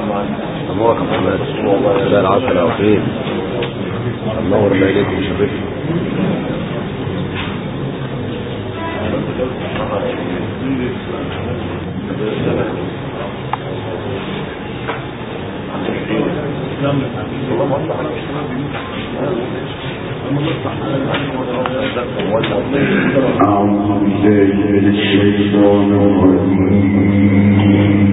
أمورك يا محمد لا العسل يا وحيد النور ما إليك وشرفك أعوذ بالله من الشيطان الرجيم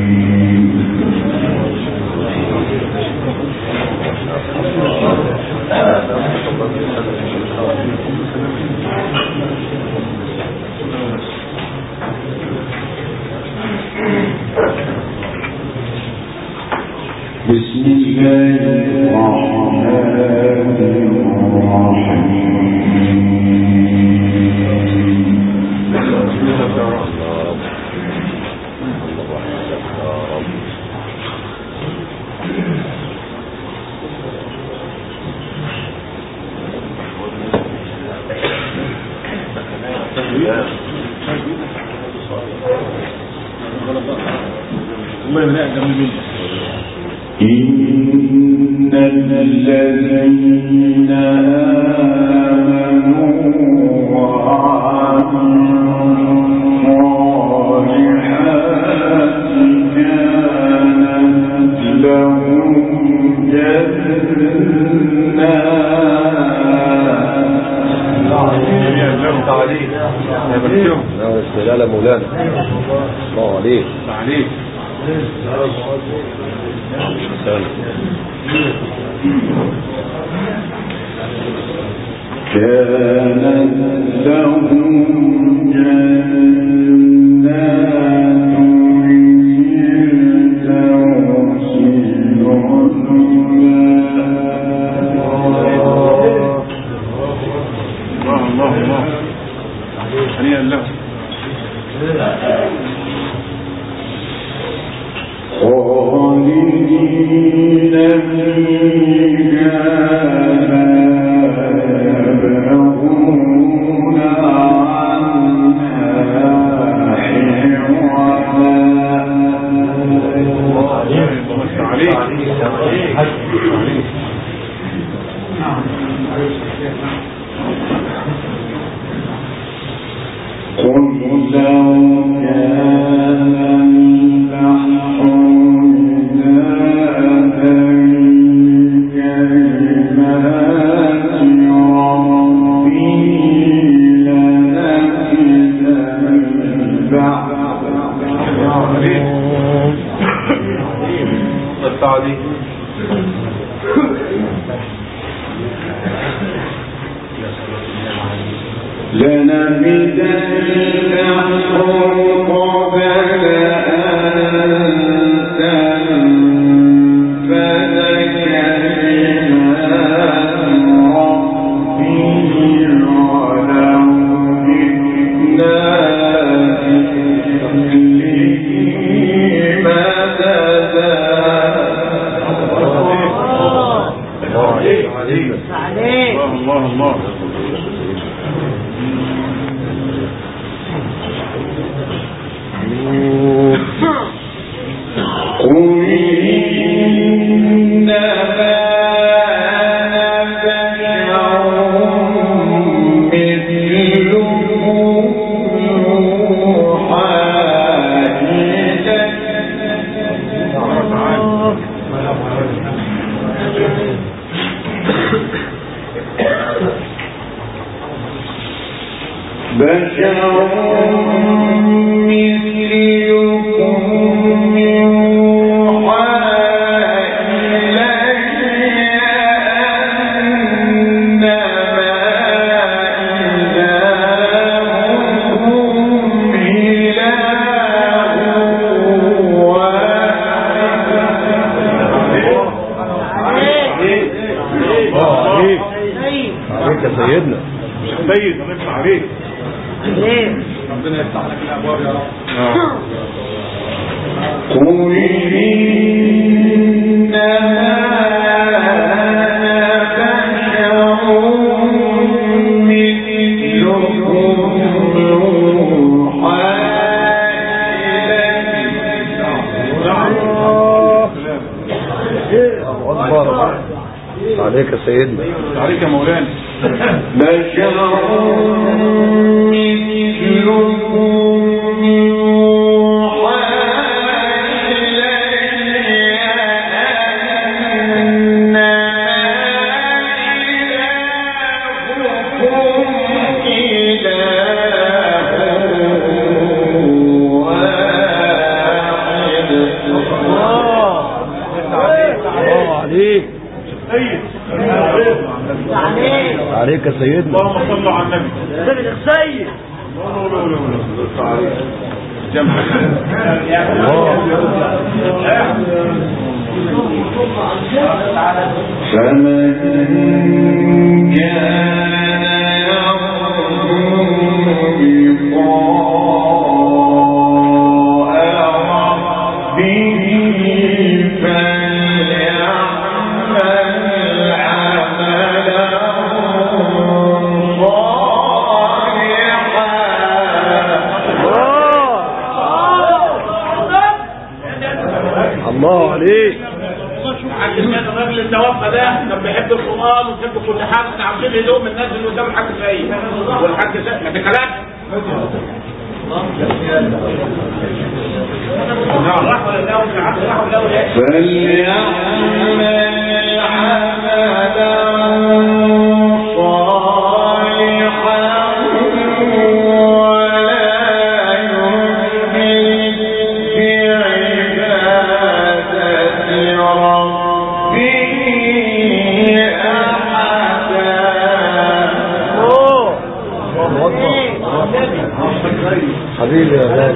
بسم الله الرحمن إن الذين آمنوا وعملوا الصالحات كانت لهم لا مولانا الله عليك كانت لهم جنات الفردوس الله هنيئا له خالدين فيها لا يبغون عنها قل لو كان البحر مدادا لكلمات ربي لنفد البحر لنفد البحر قبل أن تنفد كلمات ربي ولو جئنا بمثله مددا الله قل إنما أنا بشر مثلكم يوحى عليك يا سيدنا سيد الله يفتح عليك ربنا يفتح لك الابواب يا رب. قل إنما عليك يا سيدنا. عليك يا مولانا. بشر مثلكم يوحى عليك يا سيدنا. اللهم صل على النبي. سيد جمع فمن كان الله عليك. الراجل اللي توفى ده كان بيحب القرآن وبيحب كل حاجه. احنا عاوزين هدوم الناس اللي قدام الحاج سعيد والحاج سعيد ما تكلمش. فليعمل عملا صالحا ولا يشرك بعبادة ربه أحدا. حبيبي يا غالي.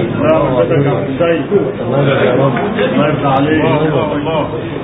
تمام يا رب. الله يرضى عليك. الله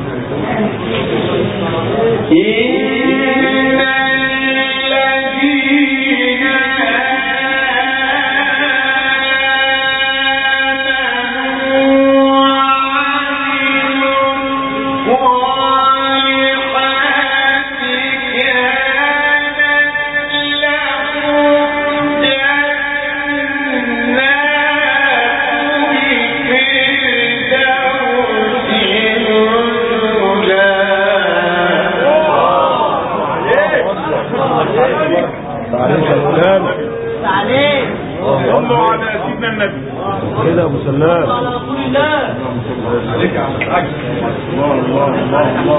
صلوا على سيدنا النبي. كده ابو سلام. على رسول الله. عليك يا عم الحاج. الله الله الله الله.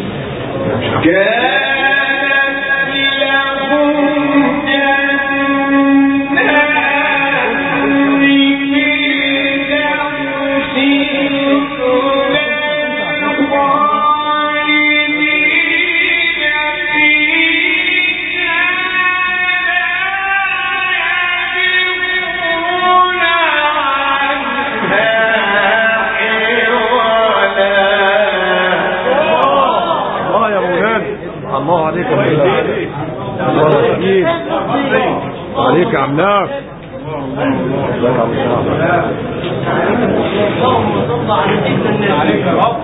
كانت لهم الله عليك يا مولانا. الله يحييك. عليك يا عملاق. اللهم صل على سيدنا النبي. عليك يا رب.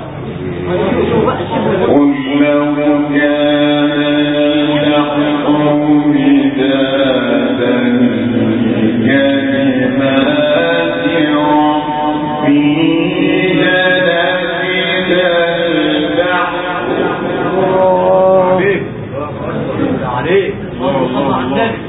قل لو كان الحق مدادا لكلمات ربي لنفد البحر. عليك. اللهم صل على النبي.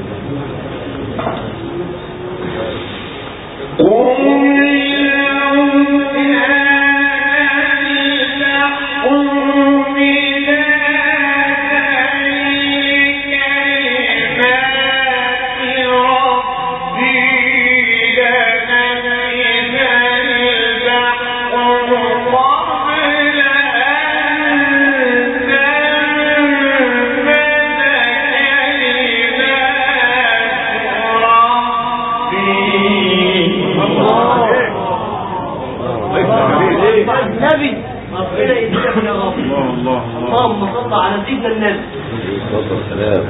النبي ربنا يهديك يا رب. اللهم صل على سيدنا النبي. سلام.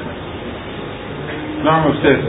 نعم يا استاذ.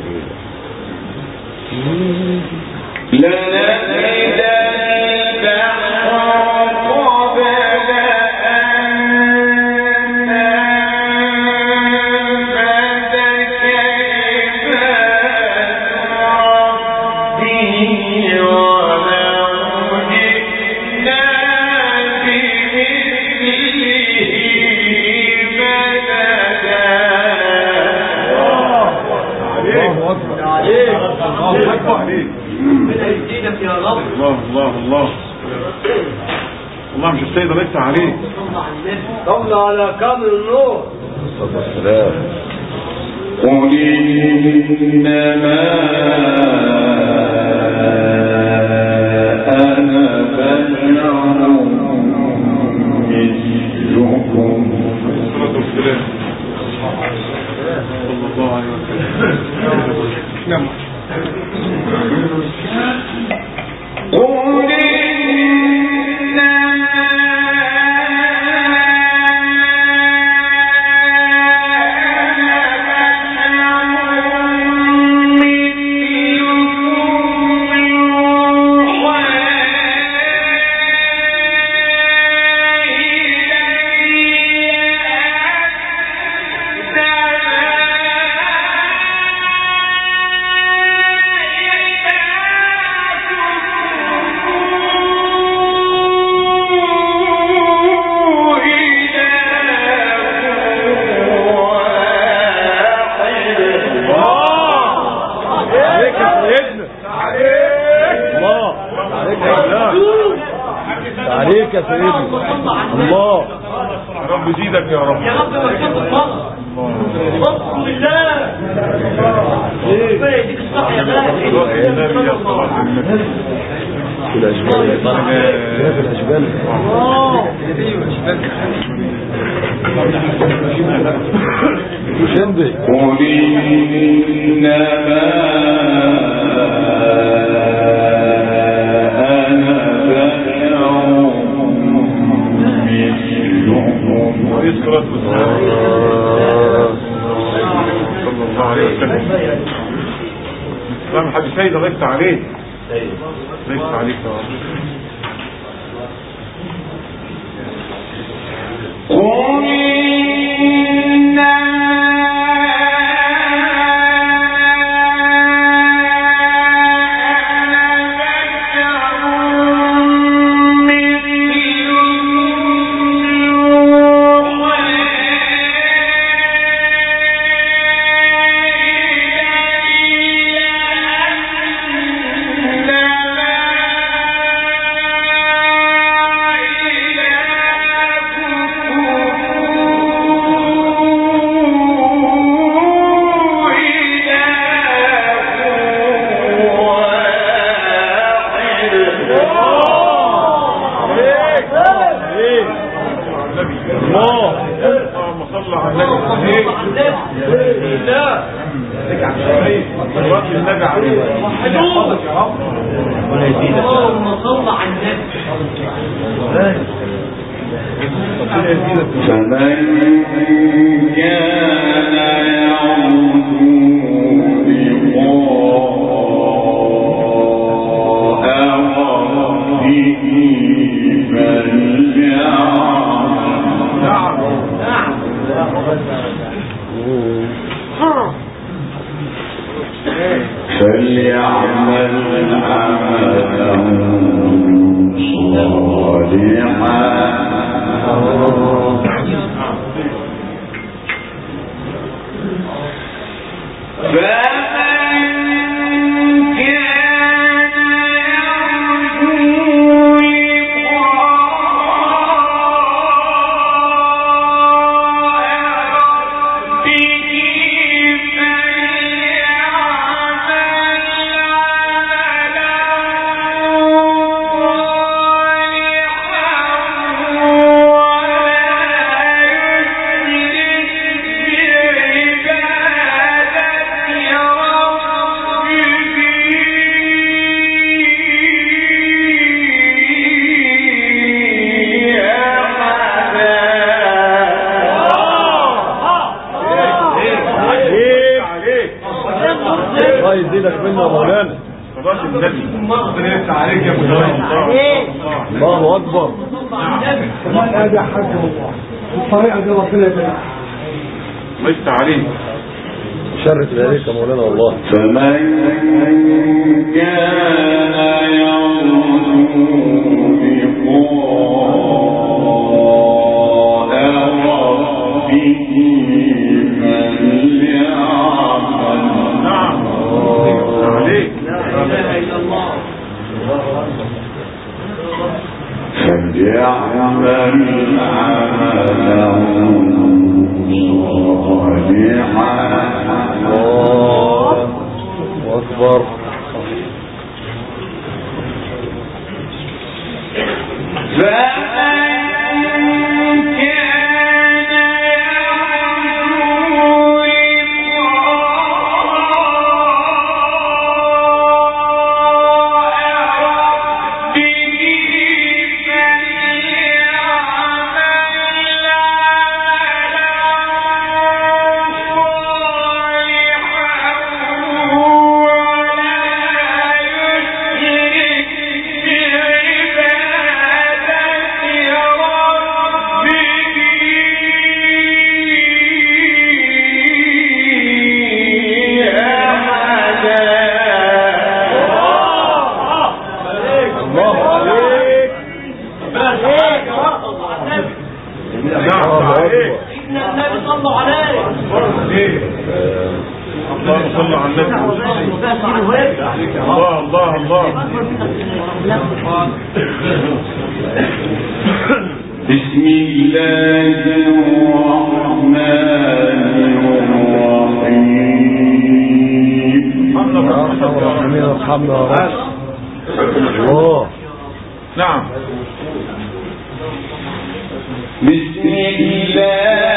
ربنا يزيدك يا رب. الله الله الله والله مش السيد الله يفتح عليك. صلى على كامل النور. الصلاة والسلام. قل إنما أنا بشر مثلكم. الصلاة والسلام صلى الله عليه وسلم. نعم. قل عليك يا سيدي. الله يا رب يزيدك يا رب. يا رب مكتوب الفضل. بسم الله. ربنا يديك الصحة يا غالي. في الأشبال في الأشبال. شندي. قل إنما صلى الله عليه وسلم. الحاج سيد الله يفتح عليك. الله يفتح عليك يا رب. الله أكبر. هذا حاجة الله الطريقة دي ربنا يبارك. الله يفتح عليك. شرف ذلك يا مولانا والله. فمن كان يرجو لقاء ربه فليعمل. نعم. عليك. لا إله إلا الله. فليعمل عملا صالحا. الله أكبر. بسم الله الرحمن الرحيم. ارحمنا يا رب. الله. نعم. بسم الله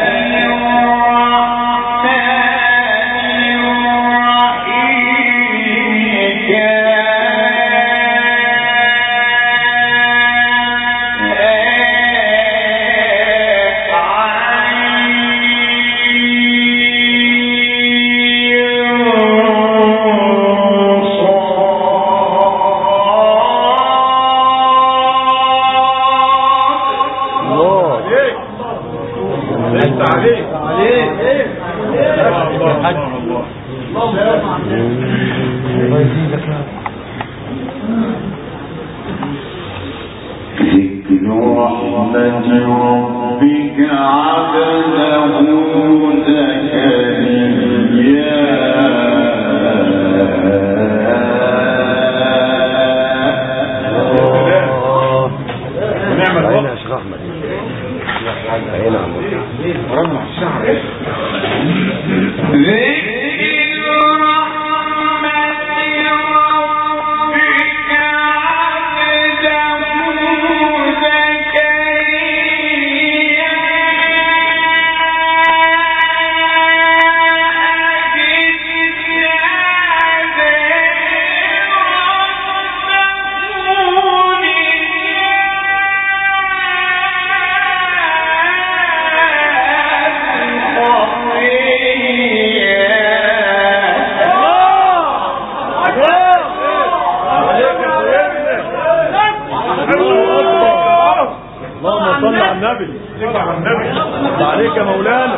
عليك يا مولانا.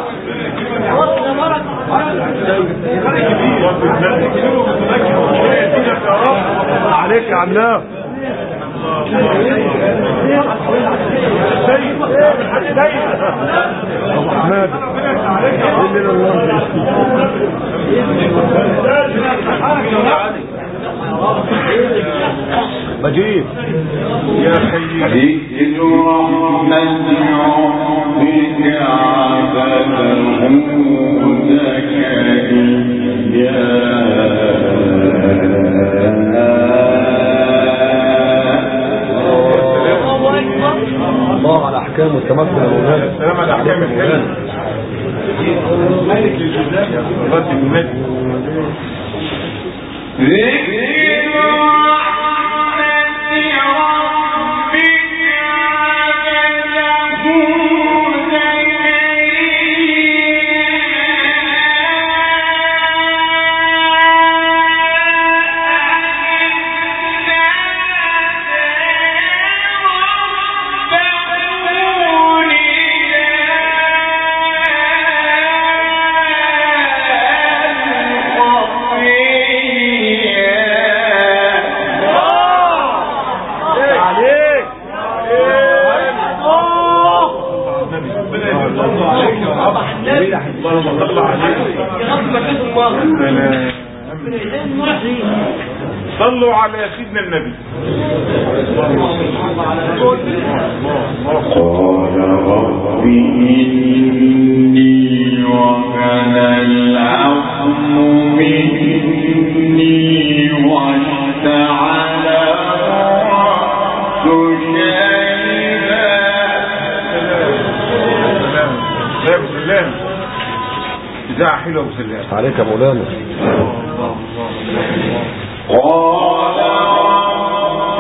عليك يا عمنا. ابو حماد بجيب يا سيدي. ذكر رحمة ربك عبده زكريا. الله على احكام التمثل يا مولانا. السلام على احكام الكلام. ملك الجزاء رد الملك. Yeah. صلوا على سيدنا النبي. قال رب إني وكان العظم مني واشتعل الرأس شيبا. سلام إذاعة حلوة وسلام عليك يا مولانا. قال رب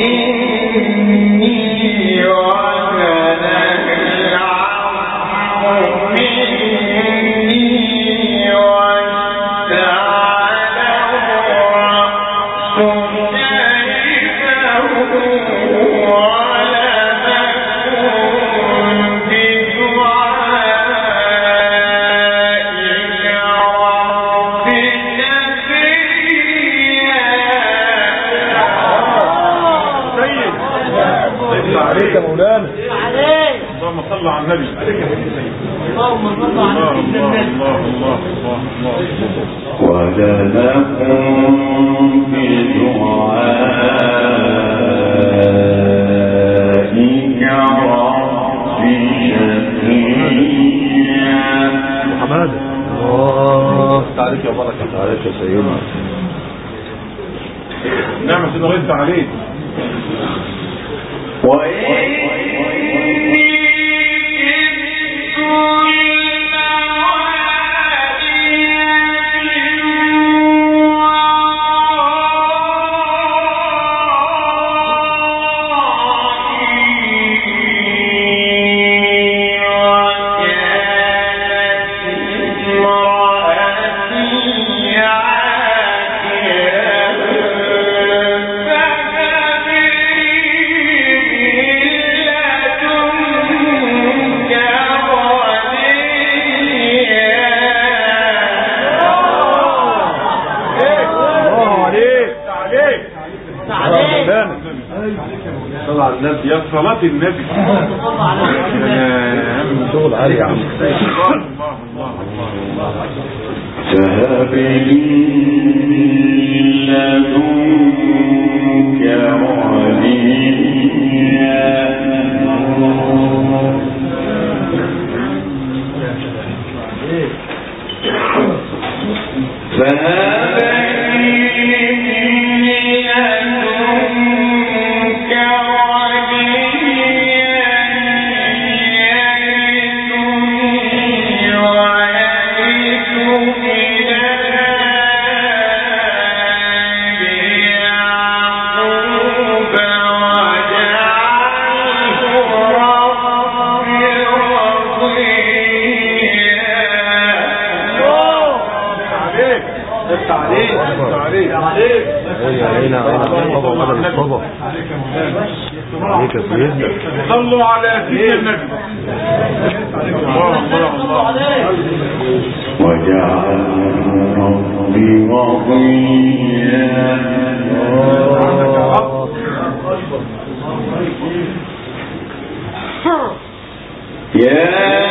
إني وكان العظم مني واشتعل الرأس شيبا ولم أكن بدعائك رب شقيا. عليك يا مولانا. عليك. اللهم صل على النبي. اللهم صل على سيدنا النبي. الله ولم أكن بدعائك رب شقيا. محمد الله عليك يا بركة. عليك يا سيدنا. نعم سيدنا رد عليك. يا صلاة النبي. شغل عالي يا عم. فهب لي لدنك وليا. فهب لي لدنك صلوا على سيدنا النبي. وجعل ربي رضيا. يا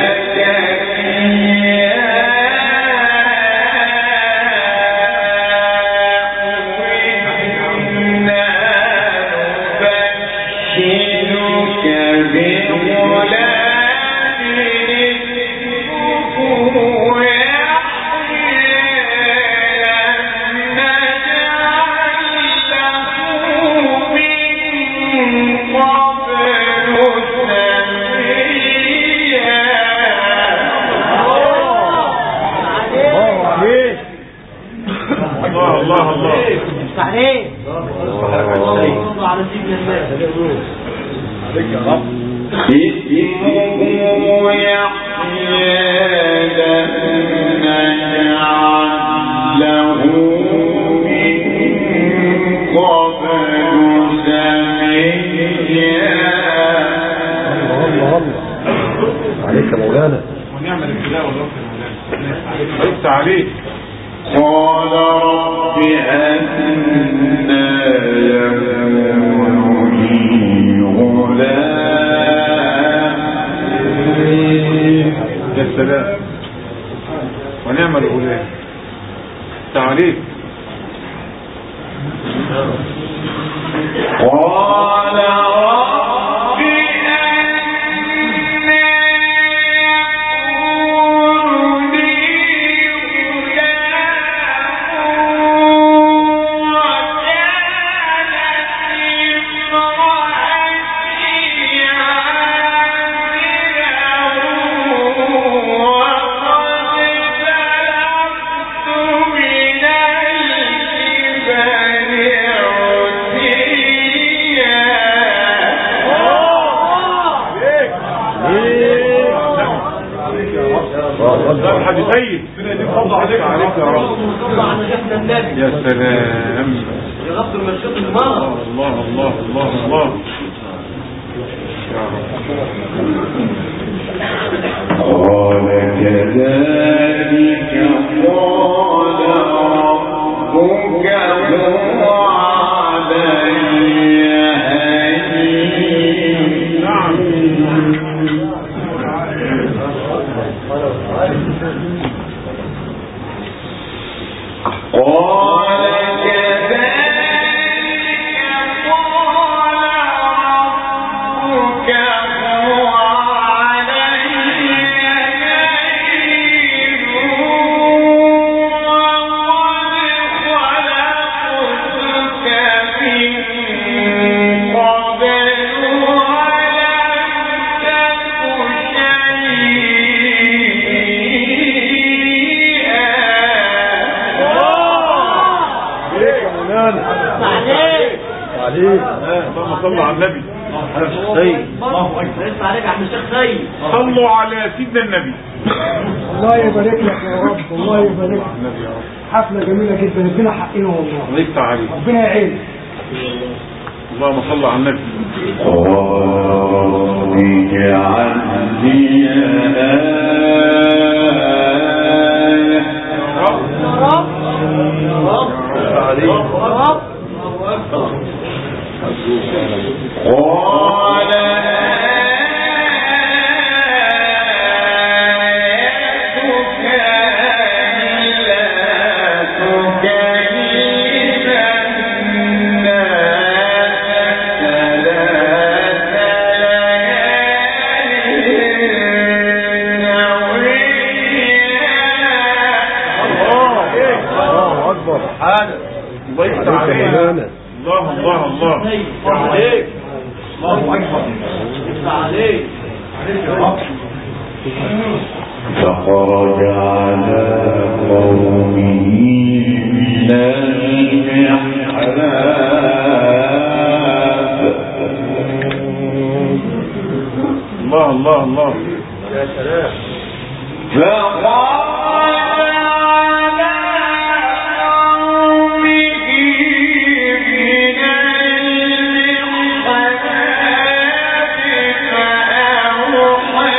عليك مولانا. ونعم الابتلاء والوقت مولانا. رد عليك. قال رب أنى يكون لي غلام. يا سلام ونعم الغلام. تعاليك. ده الحاج سيد فضل عليك يا رب. صلى على نبينا النبي. يا سلام يا رب المشيط المرض. الله الله الله الله يا رب. قال كذلك قال ربك هو علي هين. نعم قال كذلك قال ربك هو علي هين وقد خلقتك من قبل ولم اللهم صل على النبي. لسه عليك يا عم الشيخ سيد. صلوا على سيدنا النبي. الله يبارك لك يا رب، الله يبارك لك. حفلة جميلة جدا، ادينا حقنا والله. الله يفتح عليك. ربنا يعينك. اللهم صل على النبي. رب اجعل لي آية. رب قال آيتك ألا تكلم الناس ثلاث ليال سويا. الله اكبر. الله يفتح عليك. الله الله الله عليك. الله اكبر. لسه عليك. فخرج على قومه من المحراب. الله الله الله. يا سلام. فخرج على قومه من المحراب فأوحى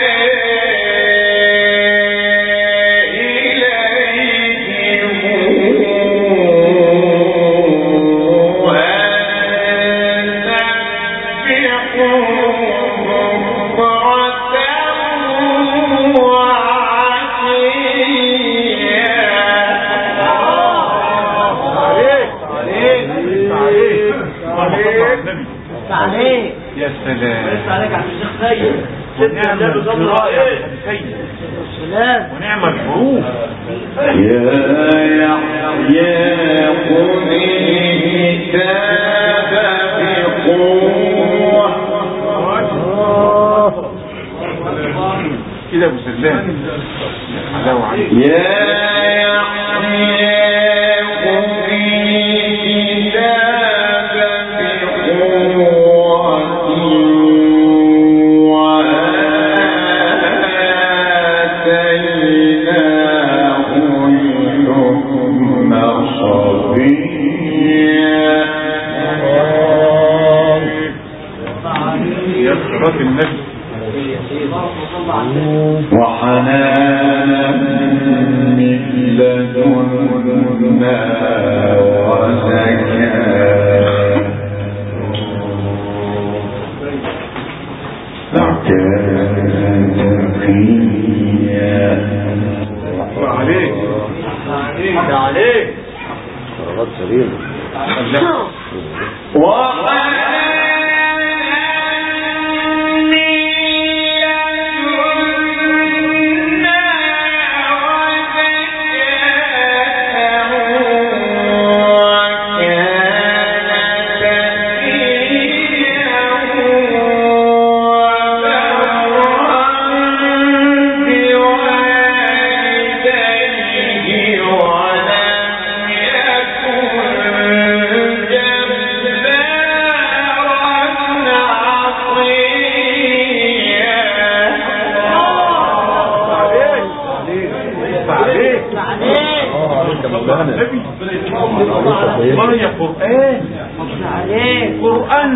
إليهم عليك. يا سلام. لسه عليك يا عم الشيخ سيد. ونعم القراءة يا سيد. سلام. ونعم الحروف. يا يحيى خذ الكتاب بقوة. كده ابو سلام. حلاوة عليك. يا يحيى خذ الكتاب بقوة وآتيناه الحكم صبيا. يا صلاة النبي. وحنانا من لدنا وزكاة وكان تقيا. عليك. عليك. قرارات سليمة. ولم يكن جبارا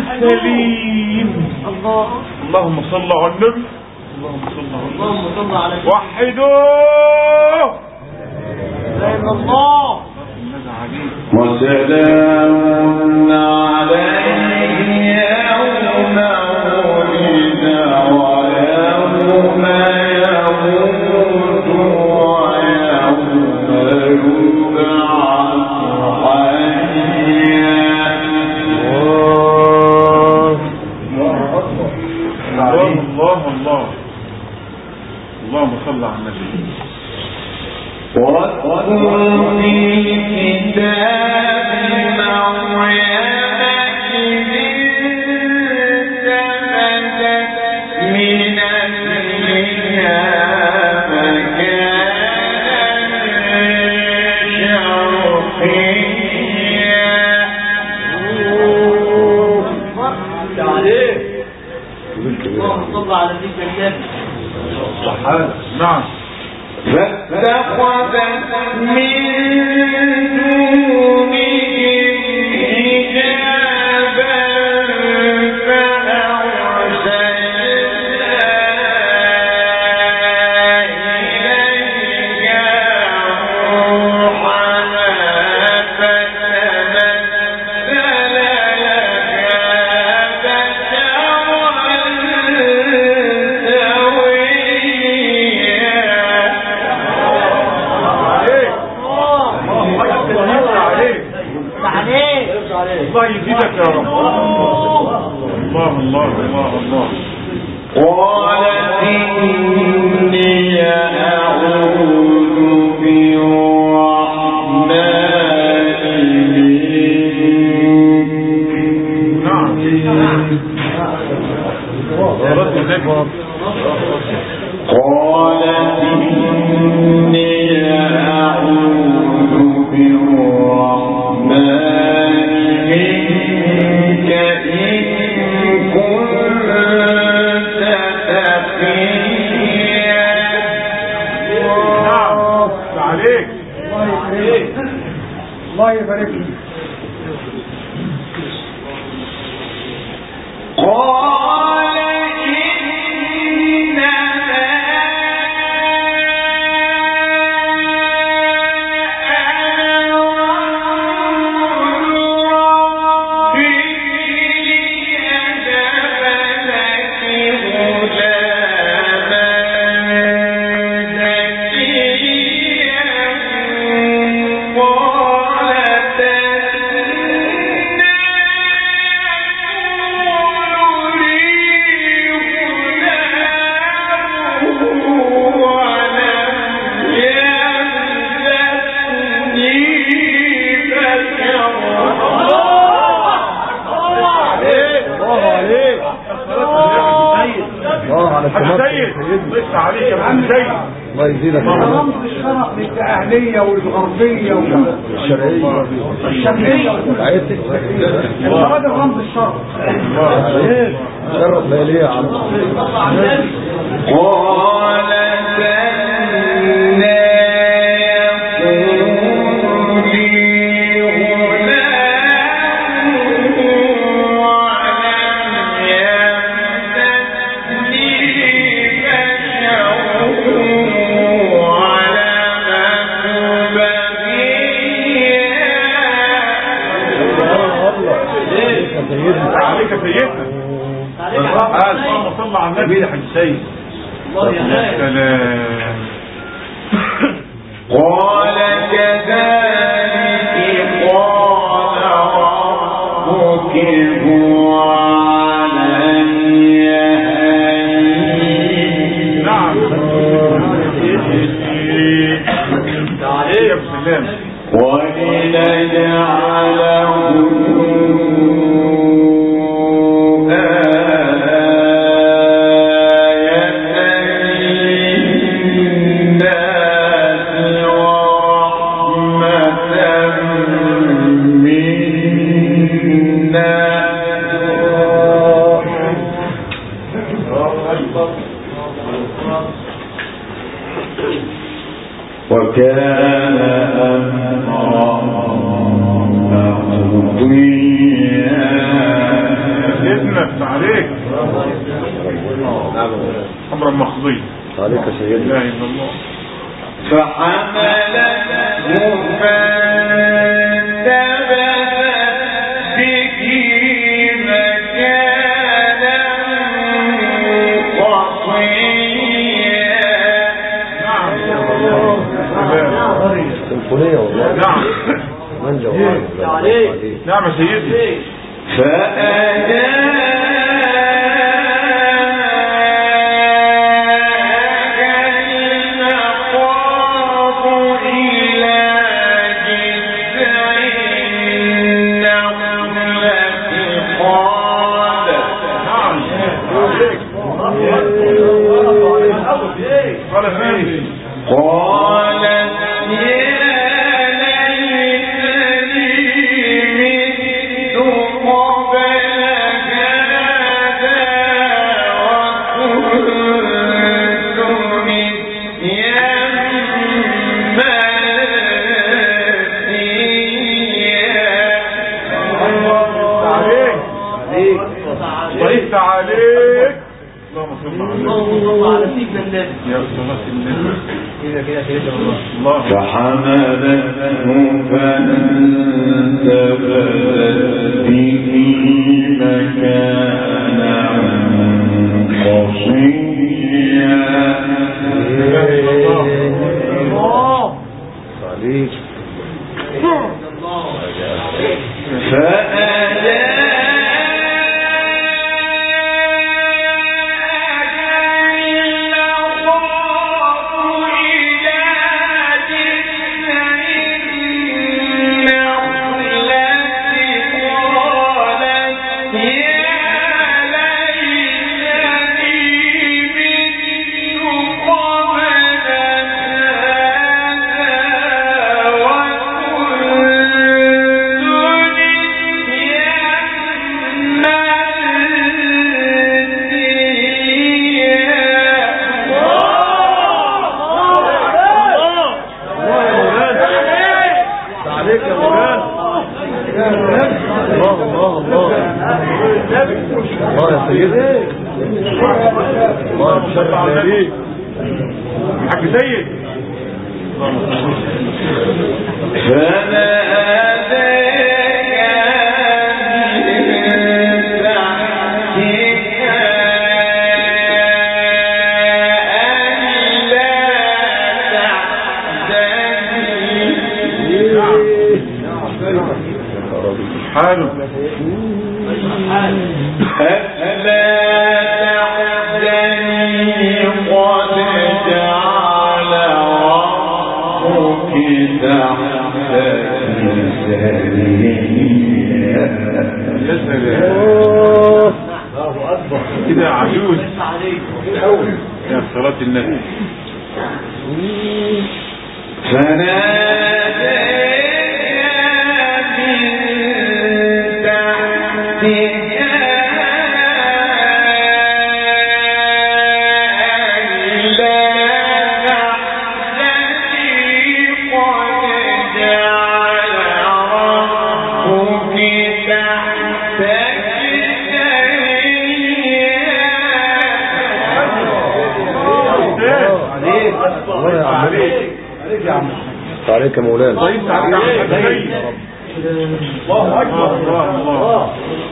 السليم. الله. اللهم صل على النبي. اللهم صل على النبي. وحدوه. لا اله الا الله. وسلام عليه يوم ولد ويوم يموت ويوم يبعث حيا. الله الله. اللهم صل على النبي. واذكر في الكتاب مريم إذ انتبذت من أهلها مكانا شرقيا. اللهم صل على ذكر النبي. نعم. فاتخذت من دونهم حجابا فأرسلنا إليها روحنا فتمثل لها بشرا الله يزيدك يا رب. الله الله الله الله. قالت إني أعوذ بالرحمن منك. نعم. قالت إني أعوذ بالرحمن منك إن كنت تقيا. نعم. عليك. الله يبارك لك. قال إنما الله يزيدك. رمز الشرف للأهلية والغربية الشرعية والشرقية. هذا رمز الشرف. شرف ليلية يا عم. قال عليك سيدنا. اللهم صل على النبي يا حاج سيد. الله يا سلام. قال كذلك قال ربك هو علي هين. نعم. عليك بسلام. ولنجعله وكان أمرا مقضيا. عليك يا سيدي. لا إله إلا الله. فحملته فانتبذت به مكانا قصيا. سيمفونية والله. نعم. من جوال. نعم يا سيدي. ضيفت عليك. اللهم صل على سيدنا النبي. يا صلاة النبي. كده كده الله. فحملته فانتبذت به مكانا قصيا. عليك. حق سيد. حاله كده عجوز يا صلاة النبي. عليك يا مولانا. طيب عليك الله أكبر. الله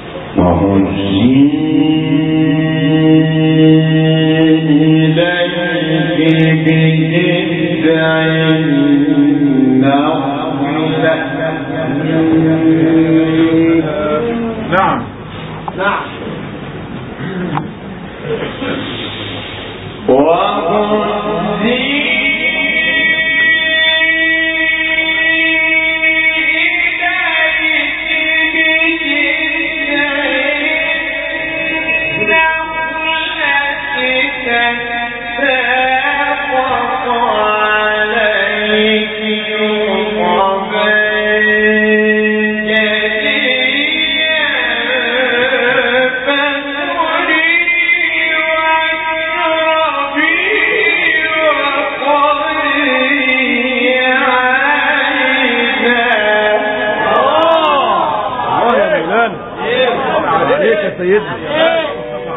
نعم نعم.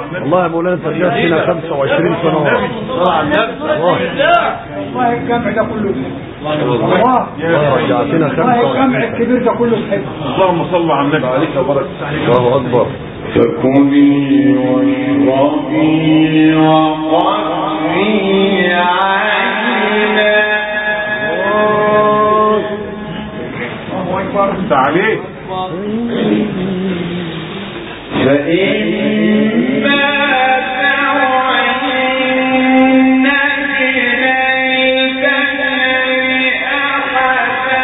والله يا مولانا انت رجعت فينا 25 سنة ورا. والله الجمع ده كله والله رجعتنا 25 والله الجمع الكبير ده كله بحب. اللهم صل على النبي عليك وبارك. الله أكبر. فكلي واشربي وقري عينا. عليك فإما تعين إليك أحدا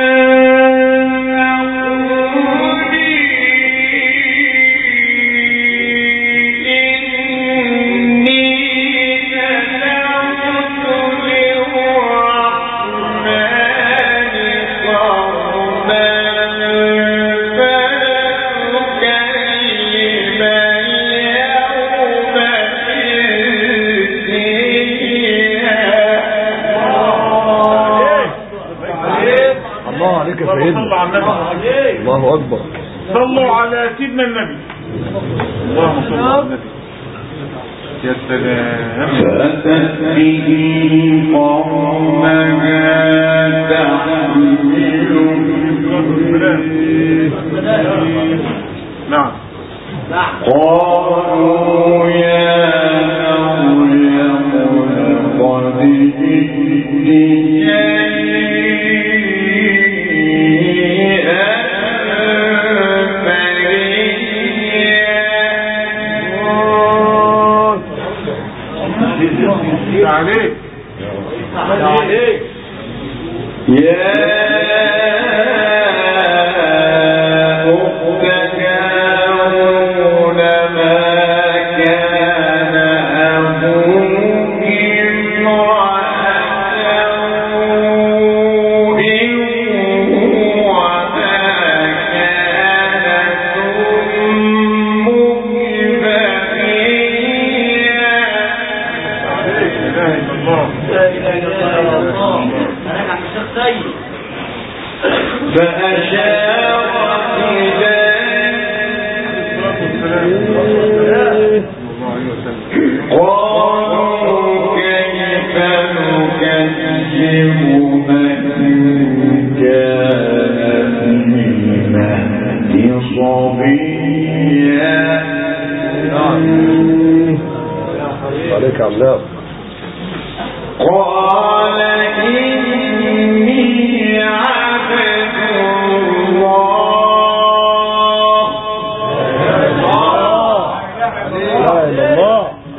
فقولي إني نذرت للرحمن صوما الله أكبر. صلوا على سيدنا النبي. اللهم صل على النبي. يا سلام. فأتت به قومها تحمله. نعم. قالوا يا مريم لقد جئت عليك يا أخت هارون ما كان أبوك امرأ سوء وما كانت أمك فأشارت إليه قالوا كيف نكذب من كان في المهد صبيا. عليك عملاق. قال إني عبد الله. لا إله إلا الله.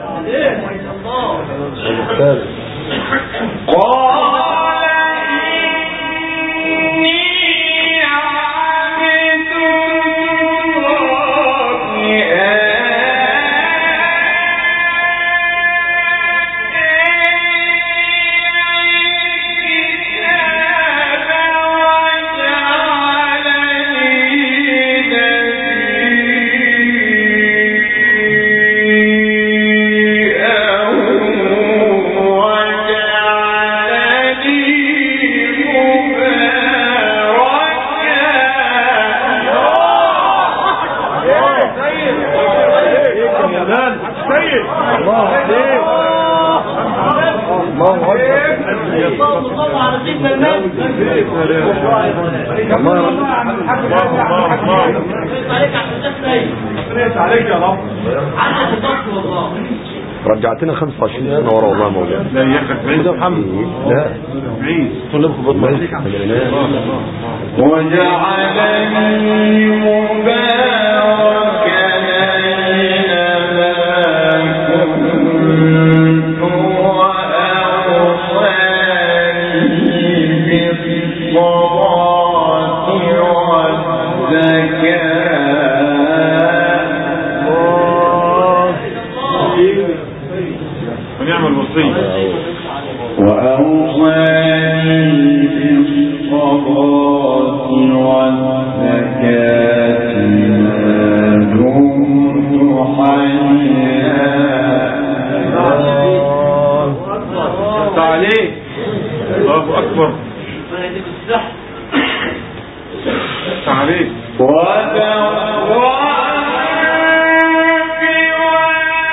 رجعتنا 25 سنة ورا والله مولانا. لا ياخد بعيد محمد. لا بعيد. طلبكم بطل. وجعلني مباركا أينما كنت وأوصاني بالصلاة والزكاة ونعم الوصية. وأوصاني بالصلاة والزكاة ما دمت حيا. عليك. الله أكبر. عليك. وتوفى في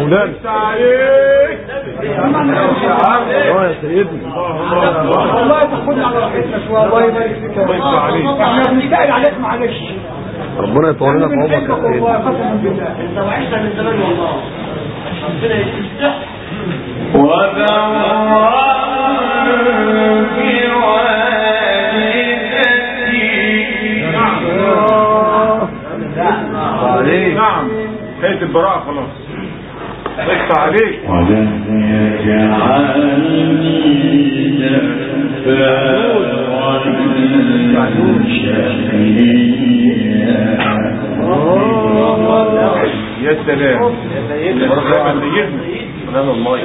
مولانا. عليك الله يا سيدنا. والله تاخدنا على راحتنا شويه. الله يبارك فيك. الله عليك. احنا بنستقل عليك معلش. ربنا يطول لنا في عمرك يا والله سيدنا. قسما بالله. انت وعشنا من زمان والله. ربنا يستحق. نعم حيث البراءة خلاص. اقطع عليك. ولم يجعلني جبارا شقيا. يا سلام سلام الله.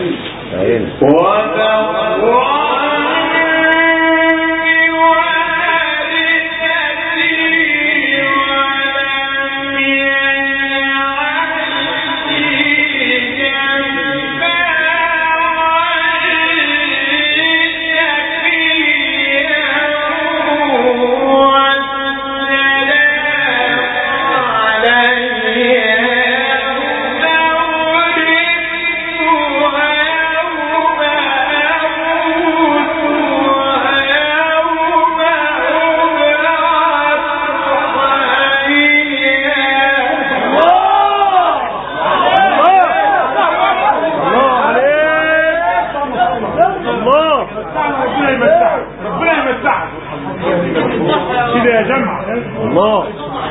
كده يا جماعة. الله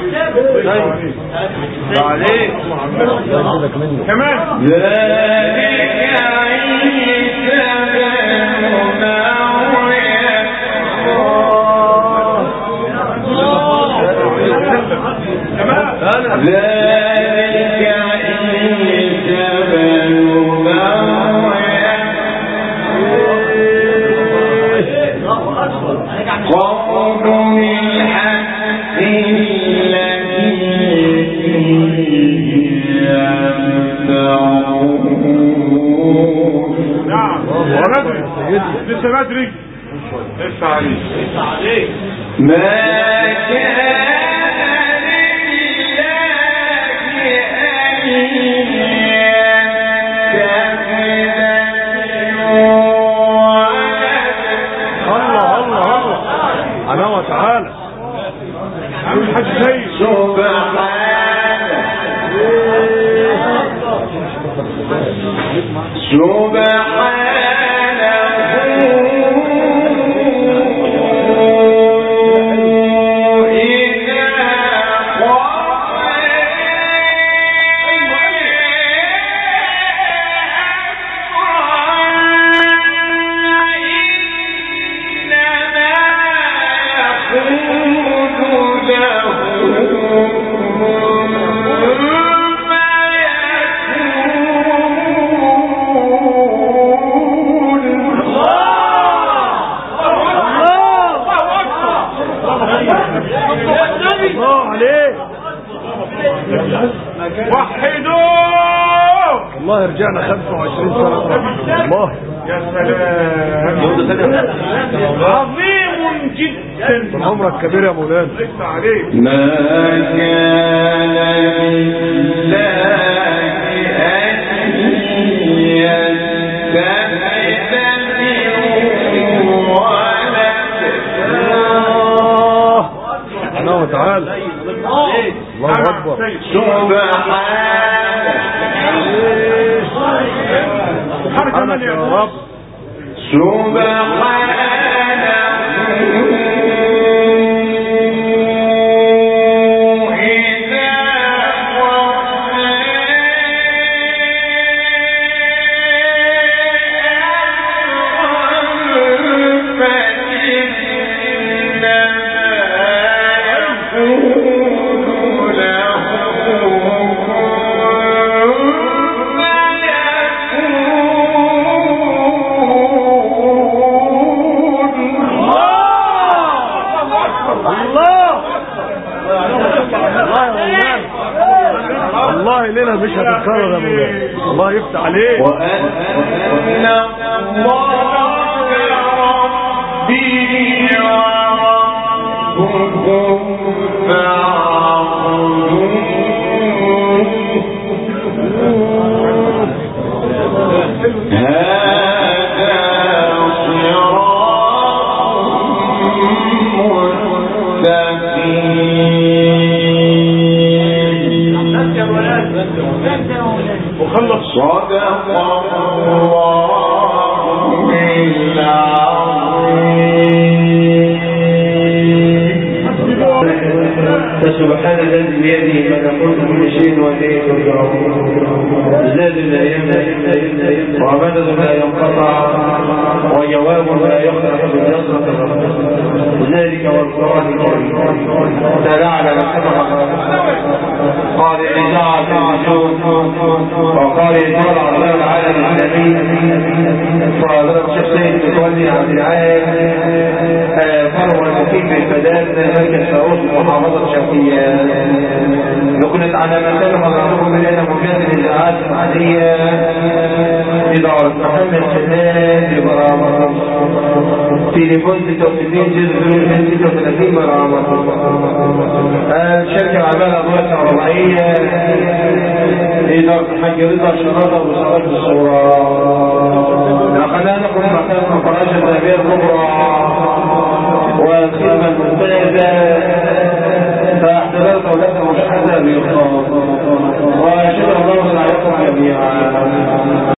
عليك كمان. لسه بدري. لسه عليك. ما كان الله وتعالى. عامل حاجة زي والله رجعنا 25 سنة. الله يا سلام. عظيم جدا. من عمرك كبير يا مولانا. لسه عليك. ما كان لله أن يتخذ من ولد. سبحانه وتعالى. الله أكبر. سبحانك يا رب. والله لنا مش هتتكرر يا مولانا. الله يفتح عليك. وأن الله ربي وربكم فاعبدوه. فسبحان الذي بيده ملكوت كل شيء واليه ترجعون. زاد لا يمنع ومدد لا ينقطع وجواب لا يخلق باليسرة ذلك والقرآن الكريم. تلاعب قال إذاعة الوجود وقال إطلاع على العالم الإسلامي فحضرت شخصية متولي عبد العال فرع المقيم بالفداد مركز فاروس محافظة شرقية. نقلت على مكان مضاعفه من أن مكان الإذاعات المحلية إدارة محمد سلام لبرامة تليفون 36 برامة شركة عمالة ضوء كهربائية إدارة الحاج رضا شرطة وصالات الصورة. أخذنا لكم مكان مفرشة الذهبية الكبرى والخدمة الممتازة فاحتضرت ولكم مشاهدة بالخاص وشكرا الله عليكم جميعا.